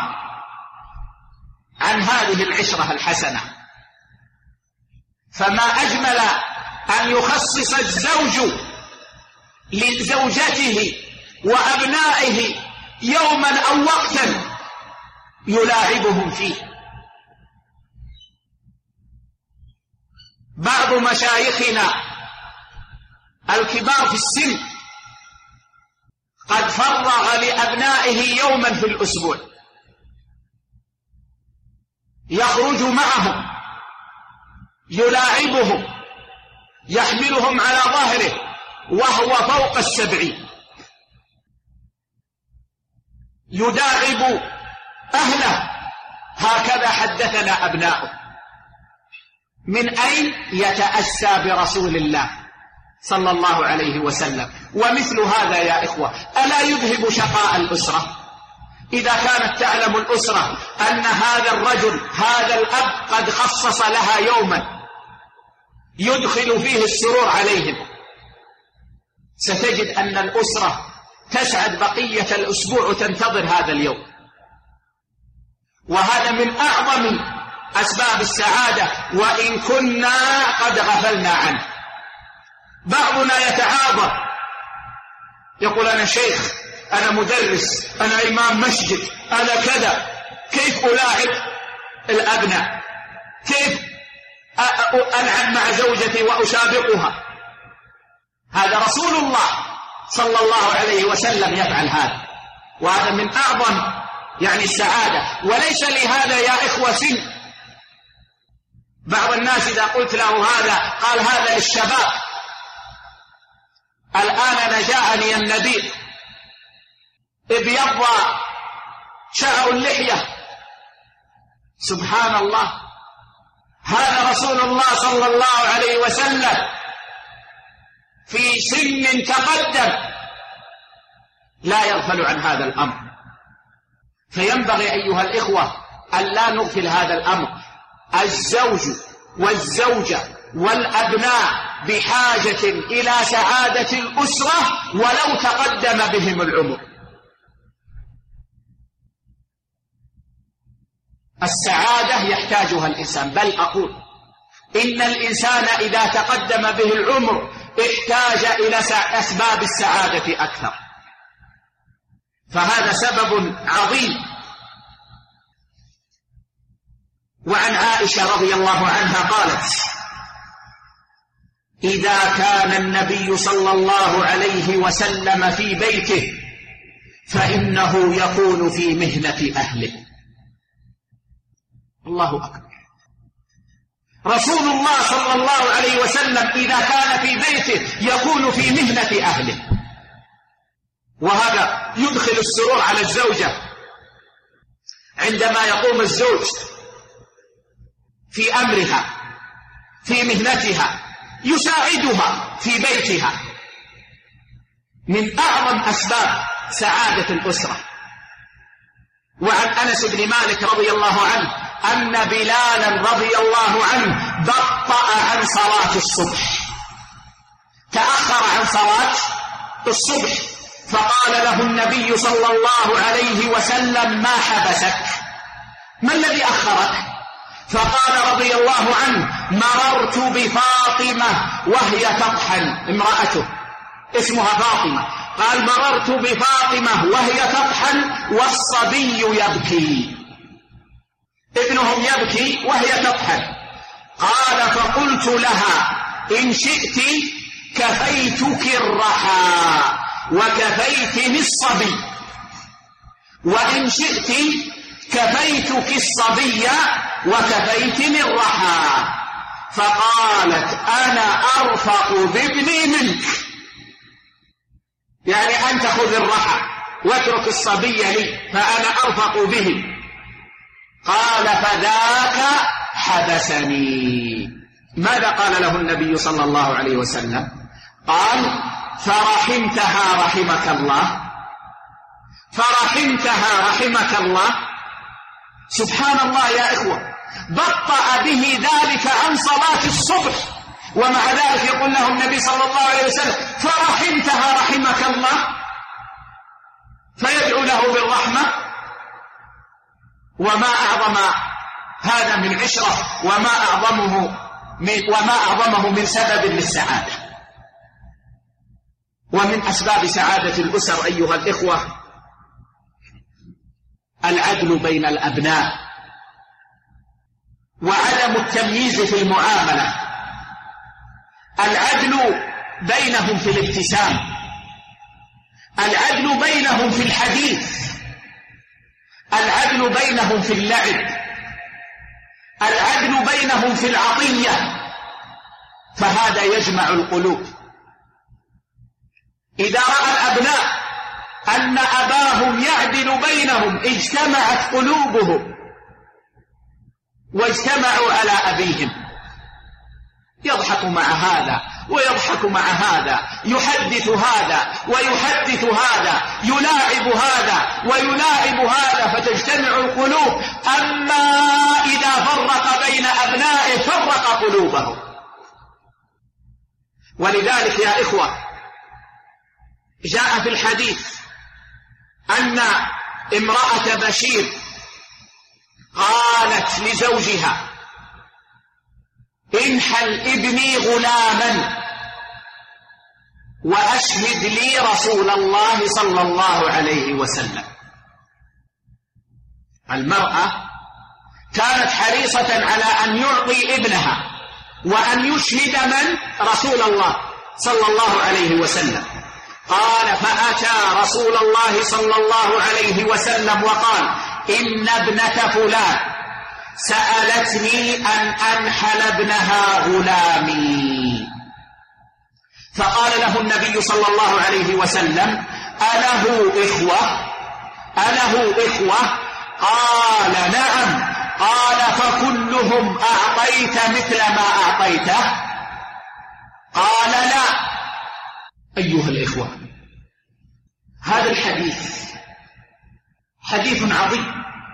عن هذه العشرة الحسنة. فما أجمل أن يخصص الزوج لزوجته وأبنائه يوما أو وقتا يلاعبهم فيه. بعض مشايخنا الكبار في السن قد فرغ لأبنائه يوما في الأسبوع يخرج معهم يلاعبهم يحملهم على ظهره وهو فوق 70 يداعب أهله. هكذا حدثنا أبناؤه. من أين؟ يتأسى برسول الله صلى الله عليه وسلم. ومثل هذا يا إخوة ألا يذهب شقاء الأسرة؟ إذا كانت تعلم الأسرة أن هذا الرجل هذا الأب قد خصص لها يوما يدخل فيه السرور عليهم، ستجد أن الأسرة تسعد بقية الأسبوع تنتظر هذا اليوم. وهذا من أعظم أسباب السعادة وإن كنا قد غفلنا عنه. بعضنا يتعاظم يقول أنا شيخ، أنا مدرس، أنا إمام مسجد، أنا كذا، كيف ألاعب الأبناء؟ كيف ألعب مع زوجتي وأسابقها؟ هذا رسول الله صلى الله عليه وسلم يفعل هذا، وهذا من أعظم السعادة. وليس لهذا يا إخوة سن. بعض الناس إذا قلت له هذا قال هذا للشباب. الآن جاءني النذير ابيض شعر اللحية، سبحان الله، هذا رسول الله صلى الله عليه وسلم في سن تقدم لا يغفل عن هذا الأمر. فينبغي أيها الإخوة أن لا نغفل هذا الأمر. الزوج والزوجة والأبناء بحاجة إلى سعادة الأسرة ولو تقدم بهم العمر. السعادة يحتاجها الإنسان، بل أقول إن الإنسان إذا تقدم به العمر احتاج إلى أسباب السعادة أكثر، فهذا سبب عظيم. وعن عائشة رضي الله عنها قالت: إذا كان النبي صلى الله عليه وسلم في بيته فإنه يكون في مهنة أهله. الله أكبر. رسول الله صلى الله عليه وسلم إذا كان في بيته يكون في مهنة أهله، وهذا يدخل السرور على الزوجة عندما يقوم الزوج في أمرها في مهنتها يساعدها في بيتها. من أعظم أسباب سعادة الأسرة. وعن أنس بن مالك رضي الله عنه أن بلالا رضي الله عنه بطأ عن صلاة الصبح، تأخر عن صلاة الصبح، فقال له النبي صلى الله عليه وسلم: ما حبسك؟ ما الذي أخرك؟ فقال رضي الله عنه: مررت بفاطمة وهي تطحن، امرأته اسمها فاطمة، قال: مررت بفاطمة وهي تطحن والصبي يبكي، ابنهم يبكي وهي تطحن. قال: فقلت لها: إن شئت كفيتك الرحى وكفيتني الصبي، وإن شئت كفيتك الصبي وكفيتني الرحى. فقالت: أنا أرفق بابني منك، يعني أنت خذ الرحى واترك الصبي لي فأنا أرفق به. قال: فذاك حبسني. ماذا قال له النبي صلى الله عليه وسلم؟ قال: فرحمتها رحمك الله، فرحمتها رحمك الله. سبحان الله يا إخوة، بطأ به ذلك عن صلاة الصبح، ومع ذلك يقول له النبي صلى الله عليه وسلم: فرحمتها رحمك الله، فيدعو له بالرحمة. وما أعظم هذا من عشرة، وما أعظمه من سبب للسعادة. ومن أسباب سعادة الأسر أيها الإخوة العدل بين الأبناء، وعدم التمييز في المعاملة، العدل بينهم في الابتسام، العدل بينهم في الحديث، العدل بينهم في اللعب، العدل بينهم في العطية، فهذا يجمع القلوب. إذا رأى الأبناء أن أباهم يعدل بينهم اجتمعت قلوبهم واجتمعوا على أبيهم، يضحك مع هذا ويضحك مع هذا، يحدث هذا ويحدث هذا، يلاعب هذا ويلاعب هذا، فتجتمع القلوب. أما إذا فرق بين أبنائه فرق قلوبهم. ولذلك يا إخوة جاء في الحديث أن امرأة بشير قالت لزوجها: انحل ابني غلاما وأشهد لي رسول الله صلى الله عليه وسلم. المرأة كانت حريصة على أن يعطي ابنها وأن يشهد من؟ رسول الله صلى الله عليه وسلم. قال: فأتى رسول الله صلى الله عليه وسلم وقال: إن ابنة فلان سألتني أن أنحل ابنها غلامي. فقال له النبي صلى الله عليه وسلم: أله إخوة؟ أله إخوة؟ قال: نعم. قال: فكلهم أعطيت مثل ما أعطيته؟ قال: لا. أيها الإخوة، هذا الحديث حديث عظيم.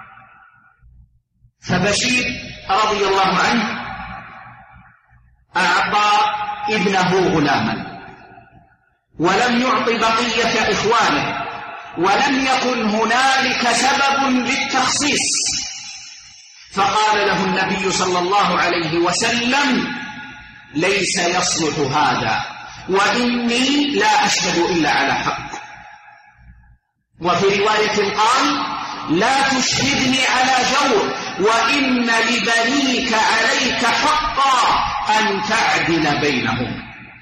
فبشير رضي الله عنه أعطى ابنه غلاما ولم يعط بقية إخوانه، ولم يكن هنالك سبب للتخصيص، فقال له النبي صلى الله عليه وسلم: ليس يصلح هذا، وإني لا أشهد إلا على حق. وفي رواية قال: لا تشهدني على جور، وإن لبنيك عليك حقا أن تعدل بينهم.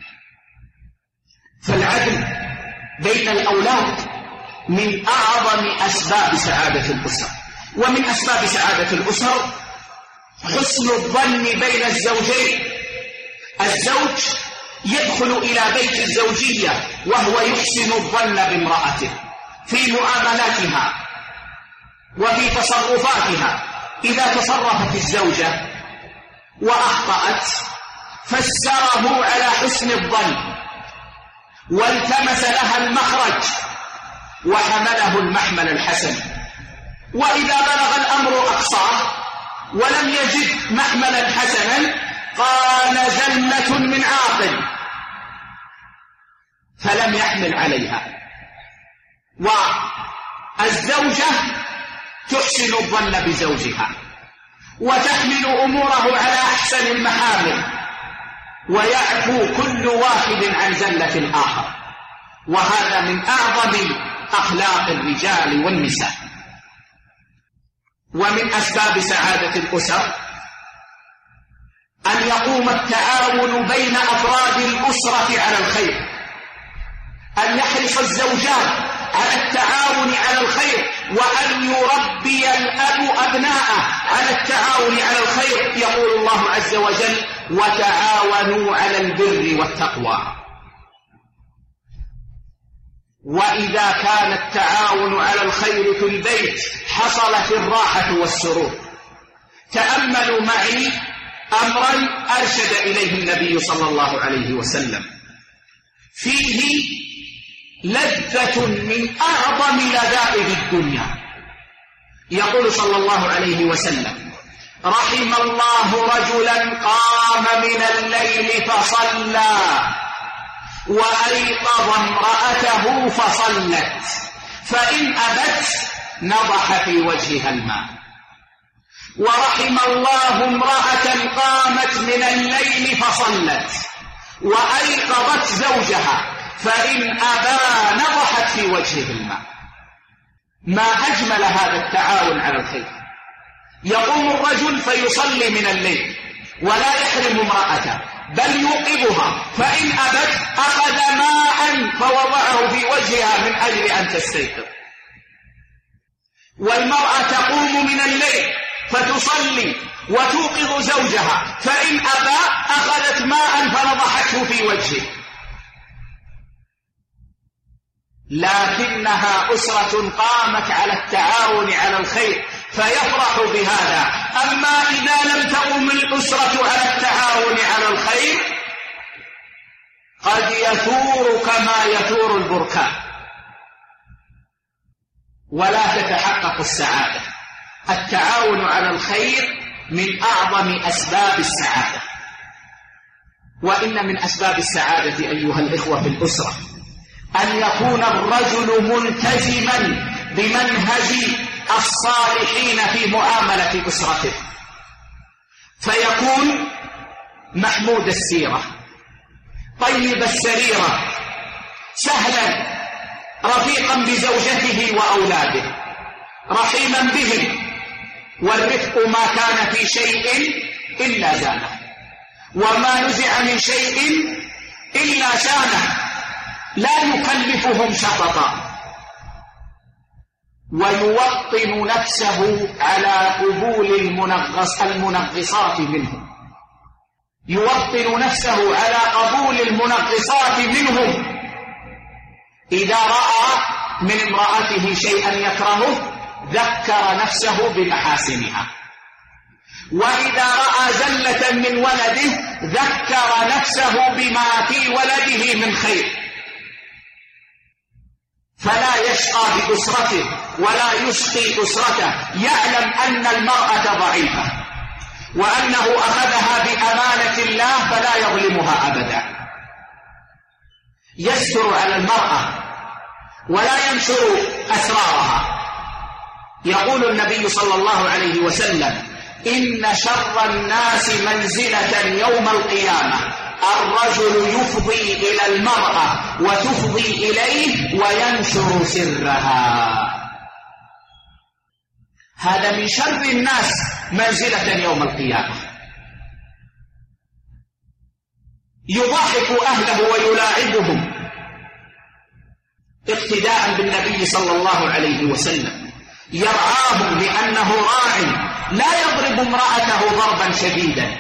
فالعدل بين الأولاد من أعظم أسباب سعادة الأسر. ومن أسباب سعادة الأسر حسن الظن بين الزوجين. الزوج يدخل إلى بيت الزوجية وهو يحسن الظن بامرأته في معاملاتها وفي تصرفاتها. إذا تصرفت الزوجة وأخطأت فسره على حسن الظن والتمس لها المخرج وحمله المحمل الحسن. وإذا بلغ الأمر أقصاه ولم يجد محملا حسنا قال: زلة من عاقل، فلم يحمل عليها. والزوجة تحسن الظن بزوجها وتحمل أموره على أحسن المحامل، ويعفو كل واحد عن زلة الآخر. وهذا من أعظم أخلاق الرجال والنساء. ومن أسباب سعادة الأسر أن يقوم التعاون بين أفراد الأسرة على الخير، أن يحرص الزوجان على التعاون على الخير، وأن يربي الأب أبناءه على التعاون على الخير. يقول الله عز وجل: وتعاونوا على البر والتقوى. وإذا كان التعاون على الخير في البيت حصلت الراحة والسرور. تأملوا معي أمرا أرشد إليه النبي صلى الله عليه وسلم، فيه لذة من أعظم لذائذ الدنيا، يقول صلى الله عليه وسلم: رحم الله رجلا قام من الليل فصلى وأيقظ امرأته فصلت، فإن أبت نضح في وجهها الماء. ورحم الله امرأة قامت من الليل فصلت وأيقظت زوجها، فإن أبى نضحت في وجهه الماء. ما أجمل هذا التعاون على الخير. يقوم الرجل فيصلي من الليل ولا يحرم امرأته، بل يوقظها، فإن أبت أخذ ماء فوضعه في وجهها من أجل أن تستيقظ. والمرأة تقوم من الليل فتصلي وتوقظ زوجها، فإن أبى أخذت ماء فنضحته في وجهه. لكنها أسرة قامت على التعاون على الخير فيفرح بهذا. أما إذا لم تقم الأسرة على التعاون على الخير قد يثور كما يثور البركان ولا تتحقق السعادة. التعاون على الخير من أعظم أسباب السعادة، وإن من أسباب السعادة أيها الإخوة في الأسرة أن يكون الرجل ملتزما بمنهج الصالحين في معاملة أسرته، فيكون محمود السيرة، طيب السريرة، سهلا، رفيقا بزوجته وأولاده، رحيما بهم. والرفق ما كان في شيء إلا زانه، وما نزع من شيء إلا شانه، لا يكلفهم شططا، ويوطن نفسه على قبول المنغصات منهم، يوطن نفسه على قبول المنغصات منهم. إذا رأى من امرأته شيئا يكرهه ذكر نفسه بمحاسنها، وإذا رأى زلة من ولده ذكر نفسه بما في ولده من خير، فلا يشقى بأسرته ولا يشقي أسرته. يعلم أن المرأة ضعيفة وأنه أخذها بأمانة الله فلا يظلمها أبدا. يستر على المرأة ولا ينشر أسرارها. يقول النبي صلى الله عليه وسلم: إن شر الناس منزلة يوم القيامة الرجل يفضي إلى المرأة وتفضي إليه وينشر سرها. هذا من شر الناس منزلة يوم القيامة. يضاحك أهله ويلاعبهم اقتداء بالنبي صلى الله عليه وسلم، يرعاهم لأنه راع، لا يضرب امرأته ضربا شديدا،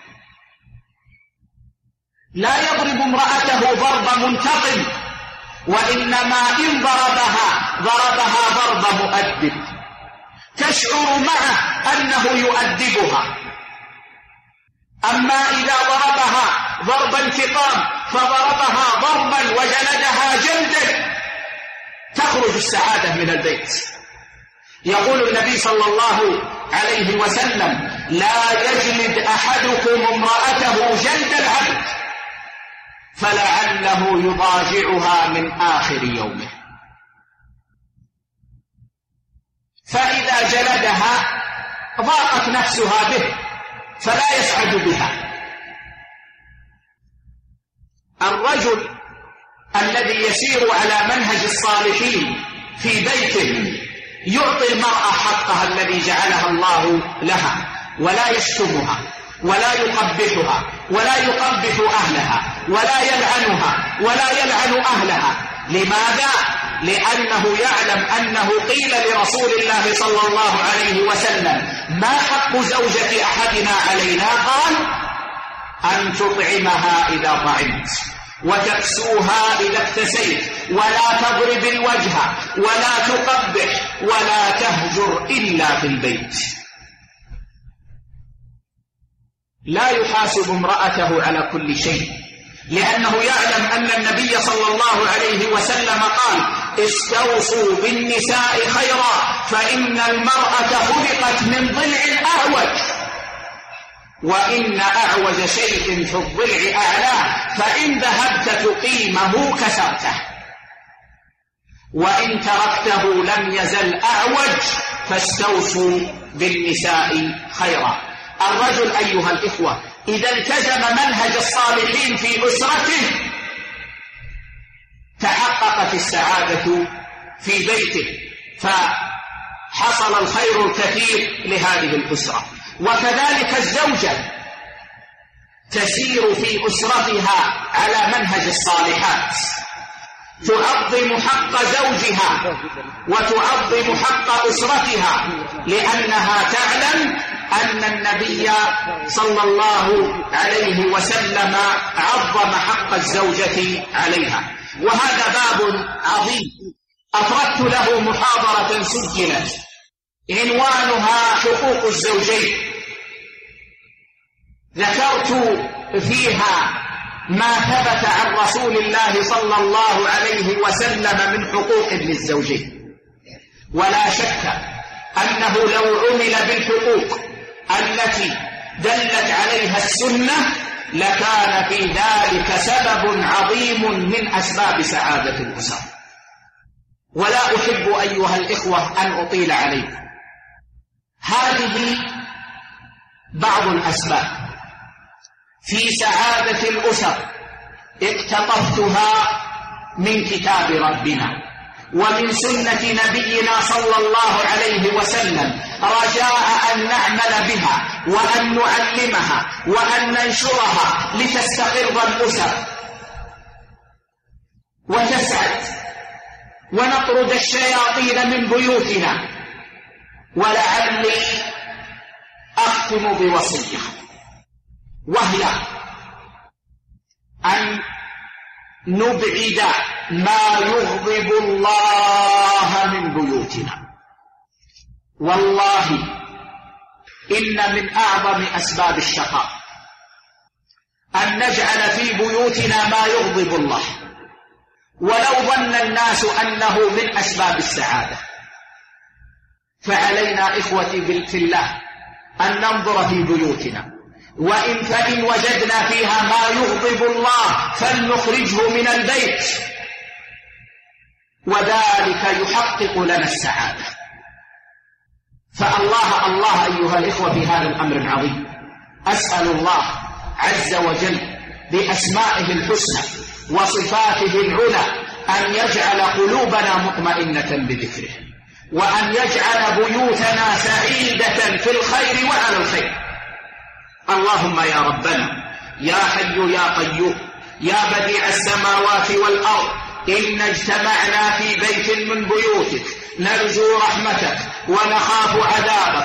لا يضرب امرأته ضرب منتقم، وإنما إن ضربها ضرب مؤدب، تشعر معه أنه يؤدبها. أما إذا ضربها ضرب انتقام فضربها ضربا وجلدها جلدا تخرج السعادة من البيت. يقول النبي صلى الله عليه وسلم: لا يجلد أحدكم امرأته جلد العبد فلعله يضاجعها من آخر يومه. فإذا جلدها ضاقت نفسها به فلا يسعد بها. الرجل الذي يسير على منهج الصالحين في بيته يعطي المرأة حقها الذي جعلها الله لها، ولا يشتمها ولا يقبحها ولا يقبح أهلها ولا يلعنها ولا يلعن أهلها. لماذا؟ لأنه يعلم أنه قيل لرسول الله صلى الله عليه وسلم: ما حق زوجة أحدنا علينا؟ قال: أن تطعمها إذا طعمت وتكسوها إذا اكتسيت ولا تضرب الوجه ولا تقبح ولا تهجر إلا في البيت. لا يحاسب امرأته على كل شيء، لأنه يعلم أن النبي صلى الله عليه وسلم قال: استوصوا بالنساء خيرا فإن المرأة خلقت من ضلع أعوج، وإن أعوج شيء في الضلع أعلاه، فإن ذهبت تقيمه كسرته، وإن تركته لم يزل أعوج، فاستوصوا بالنساء خيرا. الرجل أيها الإخوة إذا التزم منهج الصالحين في أسرته تحققت السعادة في بيته، فحصل الخير الكثير لهذه الأسرة. وكذلك الزوجة تسير في أسرتها على منهج الصالحات، تعظم حق زوجها وتعظم حق أسرتها، لأنها تعلم أن النبي صلى الله عليه وسلم عظم حق الزوجة عليها. وهذا باب عظيم أفردت له محاضرة سجلت عنوانها حقوق الزوجين، ذكرت فيها ما ثبت عن رسول الله صلى الله عليه وسلم من حقوق للزوجين، ولا شك أنه لو عمل بالحقوق التي دلت عليها السنة لكان في ذلك سبب عظيم من أسباب سعادة الأسر. ولا أحب أيها الإخوة أن أطيل عليكم، هذه بعض الأسباب في سعادة الأسر اقتطفتها من كتاب ربنا ومن سنة نبينا صلى الله عليه وسلم، رجاء أن نعمل بها وأن نعلمها وأن ننشرها لتستقر الأسر وتسعد ونطرد الشياطين من بيوتنا. ولعلي أختم بوصية، وهي أن نبعد ما يغضب الله من بيوتنا. والله إن من أعظم أسباب الشقاء أن نجعل في بيوتنا ما يغضب الله، ولو ظن الناس أنه من أسباب السعادة. فعلينا إخوتي في الله أن ننظر في بيوتنا، فإن وجدنا فيها ما يغضب الله فلنخرجه من البيت، وذلك يحقق لنا السعادة. فالله أيها الإخوة في هذا الأمر العظيم أسأل الله عز وجل بأسمائه الحسنى وصفاته العلى أن يجعل قلوبنا مطمئنة بذكره، وأن يجعل بيوتنا سعيدة في الخير وعلى الخير. اللهم يا ربنا يا حي يا قيوم يا بديع السماوات والأرض، إن اجتمعنا في بيت من بيوتك نرجو رحمتك ونخاف عذابك،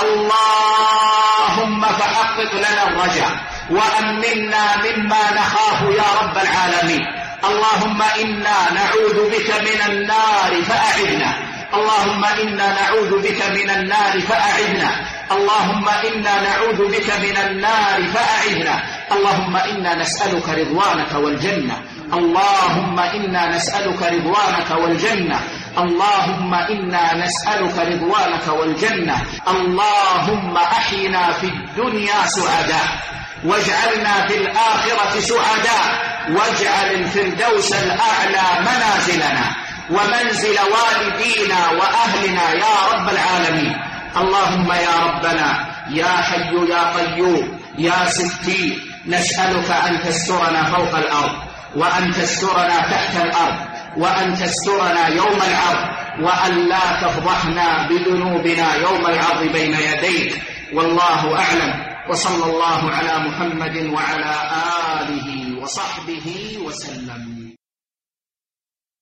اللهم فحقق لنا الرجاء وأمنا مما نخاف يا رب العالمين. اللهم إنا نعوذ بك من النار فأعذنا، اللهم إنا نعوذ بك من النار فأعذنا، اللهم إنا نعوذ بك من النار فأعذنا، اللهم إنا نسألك رضوانك والجنة، اللهم إنا نسألك رضوانك والجنة، اللهم إنا نسألك رضوانك والجنة. اللهم أحينا في الدنيا سعداء واجعلنا في الآخرة سعداء، واجعل الفردوس الأعلى منازلنا ومنزل والدينا وأهلنا يا رب العالمين. اللهم يا ربنا يا حي يا قيوم يا ستي، نسألك أن تسترنا فوق الأرض، وأن تسترنا تحت الأرض، وأن تسترنا يوم العرض، وأن لا تفضحنا بذنوبنا يوم العرض بين يديك. والله أعلم، وصلى الله على محمد وعلى آله وصحبه وسلم.